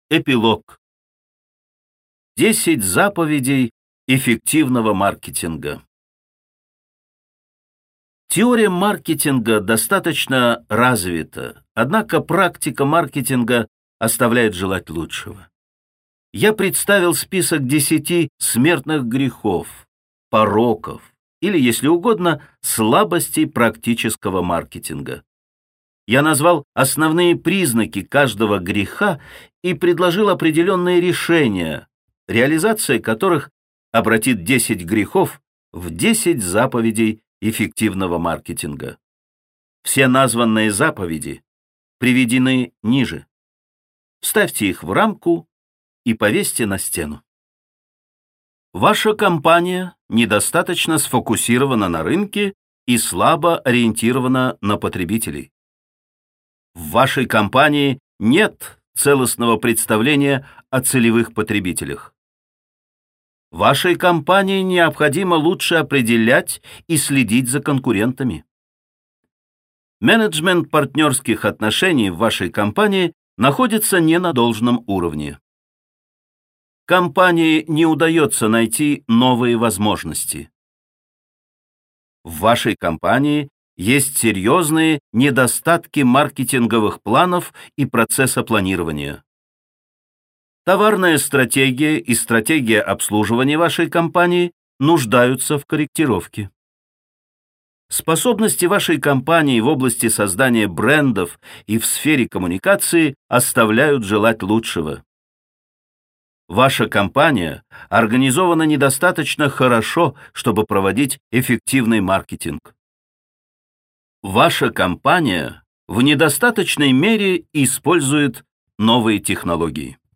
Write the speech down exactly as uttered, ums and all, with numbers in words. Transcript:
Эпилог. десять заповедей эффективного маркетинга. Теория маркетинга достаточно развита, однако практика маркетинга оставляет желать лучшего. Я представил список десяти смертных грехов, пороков или, если угодно, слабостей практического маркетинга. Я назвал основные признаки каждого греха и предложил определенные решения, реализация которых обратит десять грехов в десять заповедей эффективного маркетинга. Все названные заповеди приведены ниже. Вставьте их в рамку и повесьте на стену. Ваша компания недостаточно сфокусирована на рынке и слабо ориентирована на потребителей. В вашей компании нет целостного представления о целевых потребителях. Вашей компании необходимо лучше определять и следить за конкурентами. Менеджмент партнерских отношений в вашей компании находится не на должном уровне. Компании не удается найти новые возможности. В вашей компании есть серьезные недостатки маркетинговых планов и процесса планирования. Товарная стратегия и стратегия обслуживания вашей компании нуждаются в корректировке. Способности вашей компании в области создания брендов и в сфере коммуникации оставляют желать лучшего. Ваша компания организована недостаточно хорошо, чтобы проводить эффективный маркетинг. Ваша компания в недостаточной мере использует новые технологии.